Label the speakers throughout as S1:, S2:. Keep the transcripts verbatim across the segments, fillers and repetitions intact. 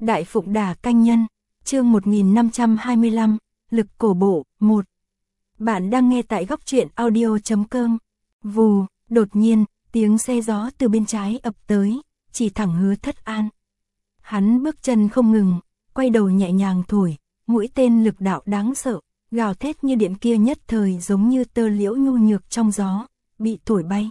S1: Đại Phụng Đà Canh Nhân, chương một nghìn năm trăm hai mươi lăm, Lực Cổ Bộ, một. Bạn đang nghe tại góc truyện audio chấm com. Vù, đột nhiên, tiếng xe gió từ bên trái ập tới, chỉ thẳng Hứa Thất An. Hắn bước chân không ngừng, quay đầu nhẹ nhàng thổi, mũi tên lực đạo đáng sợ, gào thét như điện kia nhất thời giống như tơ liễu nhu nhược trong gió, bị thổi bay.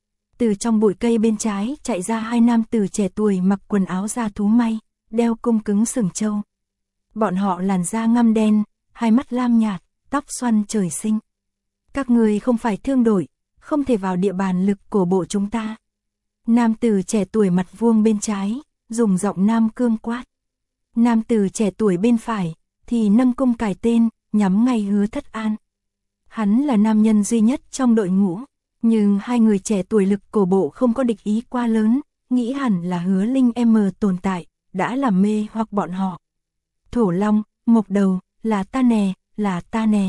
S1: Từ trong bụi cây bên trái chạy ra hai nam tử trẻ tuổi mặc quần áo da thú may, đeo cung cứng sừng trâu. Bọn họ làn da ngăm đen, hai mắt lam nhạt, tóc xoăn trời sinh. Các người không phải thương đội, không thể vào địa bàn Lực Cổ Bộ chúng ta. Nam tử trẻ tuổi mặt vuông bên trái, dùng giọng nam cương quát. Nam tử trẻ tuổi bên phải, thì nâng cung cài tên, nhắm ngay Hứa Thất An. Hắn là nam nhân duy nhất trong đội ngũ, nhưng hai người trẻ tuổi Lực Cổ Bộ không có địch ý quá lớn, nghĩ hẳn là Hứa Linh M tồn tại, đã làm mê hoặc bọn họ. Thổ Long, Mộc Đầu, là ta nè, là ta nè.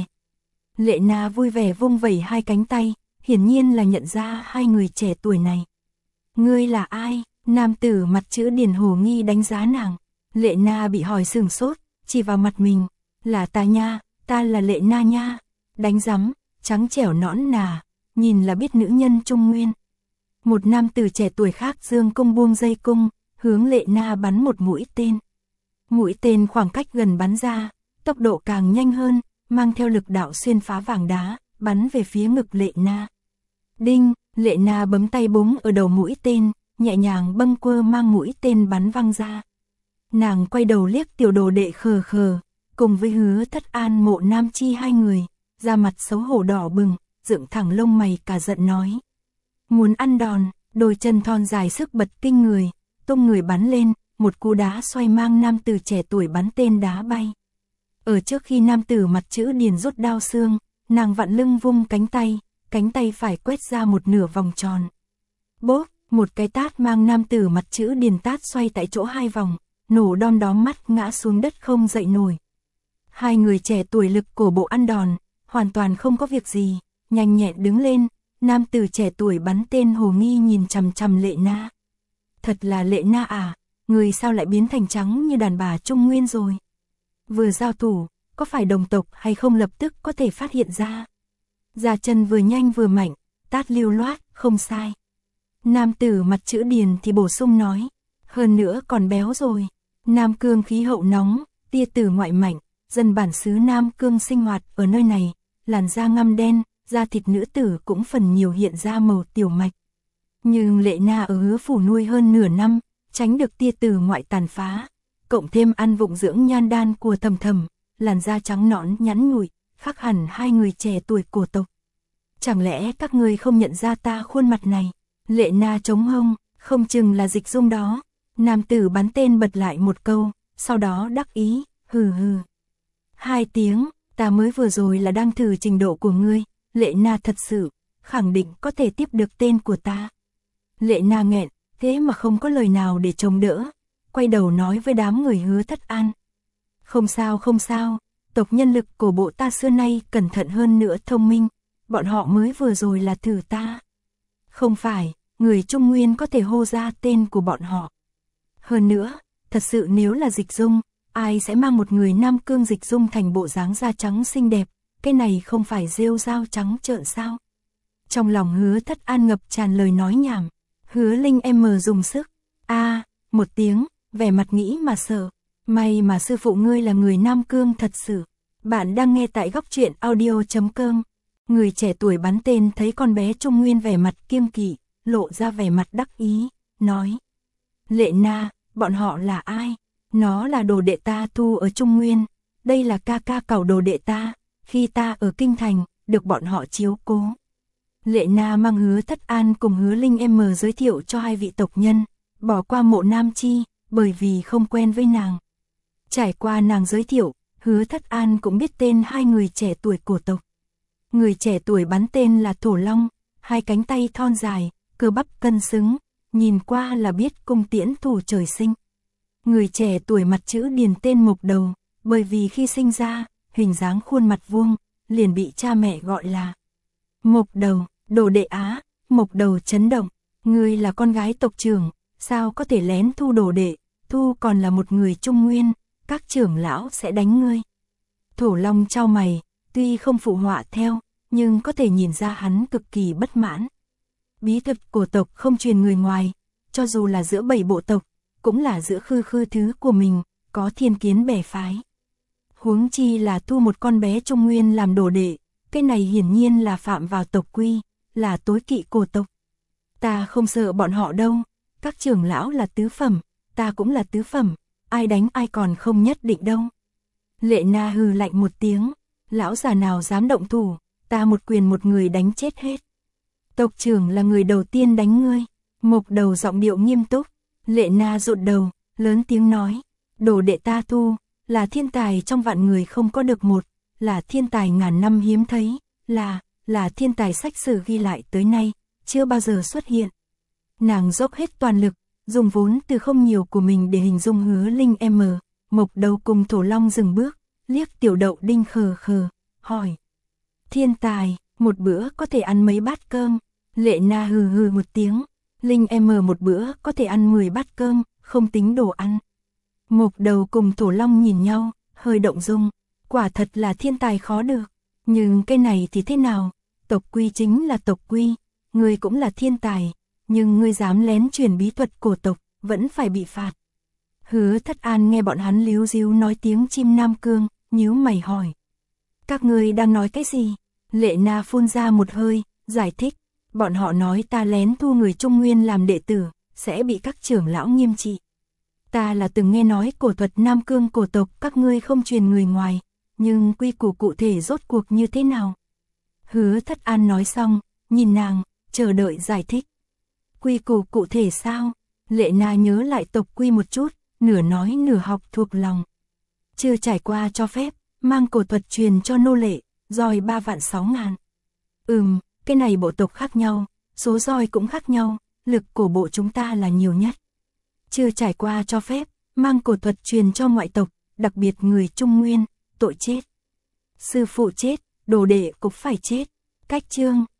S1: Lệ Na vui vẻ vung vẩy hai cánh tay, hiển nhiên là nhận ra hai người trẻ tuổi này. Ngươi là ai? Nam tử mặt chữ điển hồ nghi đánh giá nàng. Lệ Na bị hỏi sừng sốt, chỉ vào mặt mình. Là ta nha, ta là Lệ Na nha. Đánh rắm, trắng trẻo nõn nà, nhìn là biết nữ nhân Trung Nguyên. Một nam tử trẻ tuổi khác dương cung buông dây cung, hướng Lệ Na bắn một mũi tên. Mũi tên khoảng cách gần bắn ra, tốc độ càng nhanh hơn, mang theo lực đạo xuyên phá vàng đá, bắn về phía ngực Lệ Na. Đinh, Lệ Na bấm tay búng ở đầu mũi tên, nhẹ nhàng bâng quơ mang mũi tên bắn văng ra. Nàng quay đầu liếc tiểu đồ đệ khờ khờ, cùng với Hứa Thất An Mộ Nam Chi hai người, da mặt xấu hổ đỏ bừng, dựng thẳng lông mày cả giận nói. Muốn ăn đòn, đôi chân thon dài sức bật kinh người, tung người bắn lên, một cú đá xoay mang nam tử trẻ tuổi bắn tên đá bay. Ở trước khi nam tử mặt chữ điền rút đao xương, nàng vặn lưng vung cánh tay, cánh tay phải quét ra một nửa vòng tròn. Bốp, một cái tát mang nam tử mặt chữ điền tát xoay tại chỗ hai vòng, nổ đom đóm mắt ngã xuống đất không dậy nổi. Hai người trẻ tuổi Lực Cổ Bộ ăn đòn, hoàn toàn không có việc gì, nhanh nhẹn đứng lên, nam tử trẻ tuổi bắn tên hồ nghi nhìn chằm chằm Lệ Na. Thật là Lệ Na à, người sao lại biến thành trắng như đàn bà Trung Nguyên rồi? Vừa giao thủ, có phải đồng tộc hay không lập tức có thể phát hiện ra? Ra chân vừa nhanh vừa mạnh, tát lưu loát, không sai. Nam tử mặt chữ điền thì bổ sung nói, hơn nữa còn béo rồi. Nam Cương khí hậu nóng, tia tử ngoại mạnh, dân bản xứ Nam Cương sinh hoạt ở nơi này, làn da ngăm đen, da thịt nữ tử cũng phần nhiều hiện ra màu tiểu mạch. Nhưng Lệ Na ở Hứa phủ nuôi hơn nửa năm, tránh được tia tử ngoại tàn phá, cộng thêm ăn vụng dưỡng nhan đan của Thầm Thầm, làn da trắng nõn nhắn nhủi, khác hẳn hai người trẻ tuổi cổ tộc. Chẳng lẽ các người không nhận ra ta khuôn mặt này? Lệ Na chống hông, không chừng là Dịch Dung đó. Nam tử bắn tên bật lại một câu, sau đó đắc ý, hừ hừ. Hai tiếng, ta mới vừa rồi là đang thử trình độ của ngươi. Lệ Na thật sự, khẳng định có thể tiếp được tên của ta. Lệ Na nghẹn, thế mà không có lời nào để chống đỡ, quay đầu nói với đám người Hứa Thất An. Không sao không sao, tộc nhân Lực Cổ Bộ ta xưa nay cẩn thận hơn nữa thông minh, bọn họ mới vừa rồi là thử ta. Không phải, người Trung Nguyên có thể hô ra tên của bọn họ. Hơn nữa, thật sự nếu là Dịch Dung, ai sẽ mang một người Nam Cương Dịch Dung thành bộ dáng da trắng xinh đẹp, cái này không phải rêu rao trắng trợn sao? Trong lòng Hứa Thất An ngập tràn lời nói nhảm, Hứa Linh M dùng sức, a một tiếng, vẻ mặt nghĩ mà sợ, may mà sư phụ ngươi là người Nam Cương thật sự. Bạn đang nghe tại góc truyện audio chấm com. Người trẻ tuổi bắn tên thấy con bé Trung Nguyên vẻ mặt kiêng kỵ, lộ ra vẻ mặt đắc ý, nói. Lệ Na, bọn họ là ai? Nó là đồ đệ ta thu ở Trung Nguyên, đây là ca ca cẩu đồ đệ ta, khi ta ở Kinh Thành, được bọn họ chiếu cố. Lệ Na mang Hứa Thất An cùng Hứa Linh M giới thiệu cho hai vị tộc nhân, bỏ qua Mộ Nam Chi, bởi vì không quen với nàng. Trải qua nàng giới thiệu, Hứa Thất An cũng biết tên hai người trẻ tuổi cổ tộc. Người trẻ tuổi bắn tên là Thổ Long, hai cánh tay thon dài, cơ bắp cân xứng, nhìn qua là biết cung tiễn thủ trời sinh. Người trẻ tuổi mặt chữ điền tên Mộc Đầu, bởi vì khi sinh ra, hình dáng khuôn mặt vuông, liền bị cha mẹ gọi là Mộc Đầu. Đồ đệ Á, Mộc Đầu chấn động, ngươi là con gái tộc trưởng, sao có thể lén thu đồ đệ, Thu còn là một người Trung Nguyên, các trưởng lão sẽ đánh ngươi. Thổ Long chau mày, tuy không phụ họa theo, nhưng có thể nhìn ra hắn cực kỳ bất mãn. Bí thuật của tộc không truyền người ngoài, cho dù là giữa bảy bộ tộc, cũng là giữa khư khư thứ của mình, có thiên kiến bè phái. Huống chi là thu một con bé Trung Nguyên làm đồ đệ, cái này hiển nhiên là phạm vào tộc quy, là tối kỵ của tộc. Ta không sợ bọn họ đâu, các trưởng lão là tứ phẩm, ta cũng là tứ phẩm, ai đánh ai còn không nhất định đâu. Lệ Na hừ lạnh một tiếng, lão già nào dám động thủ, ta một quyền một người đánh chết hết. Tộc trưởng là người đầu tiên đánh ngươi. Mộc Đầu giọng điệu nghiêm túc. Lệ Na rụt đầu, lớn tiếng nói, đồ đệ ta thu, là thiên tài trong vạn người không có được một, là thiên tài ngàn năm hiếm thấy, là, là thiên tài sách sử ghi lại tới nay, chưa bao giờ xuất hiện. Nàng dốc hết toàn lực, dùng vốn từ không nhiều của mình để hình dung Hứa Linh em. Mộc Đầu cùng Thổ Long dừng bước, liếc Tiểu Đậu Đinh khờ khờ, hỏi. Thiên tài, một bữa có thể ăn mấy bát cơm? Lệ Na hừ hừ một tiếng, Linh em một bữa có thể ăn mười bát cơm, không tính đồ ăn. Mộc Đầu cùng Thổ Long nhìn nhau, hơi động dung, quả thật là thiên tài khó được, nhưng cái này thì thế nào? Tộc quy chính là tộc quy, ngươi cũng là thiên tài, nhưng ngươi dám lén truyền bí thuật của tộc, vẫn phải bị phạt. Hứa Thất An nghe bọn hắn líu díu nói tiếng chim Nam Cương, nhíu mày hỏi. Các ngươi đang nói cái gì? Lệ Na phun ra một hơi, giải thích. Bọn họ nói ta lén thu người Trung Nguyên làm đệ tử, sẽ bị các trưởng lão nghiêm trị. Ta là từng nghe nói cổ thuật Nam Cương cổ tộc các ngươi không truyền người ngoài, nhưng quy củ cụ thể rốt cuộc như thế nào? Hứa Thất An nói xong, nhìn nàng, chờ đợi giải thích. Quy củ cụ thể sao? Lệ Na nhớ lại tộc quy một chút, nửa nói nửa học thuộc lòng. Chưa trải qua cho phép, mang cổ thuật truyền cho nô lệ, roi ba vạn sáu ngàn. Ừm, cái này bộ tộc khác nhau, số roi cũng khác nhau, lực cổ bộ chúng ta là nhiều nhất. Chưa trải qua cho phép, mang cổ thuật truyền cho ngoại tộc, đặc biệt người Trung Nguyên, tội chết. Sư phụ chết, đồ đệ cũng phải chết. Cách chương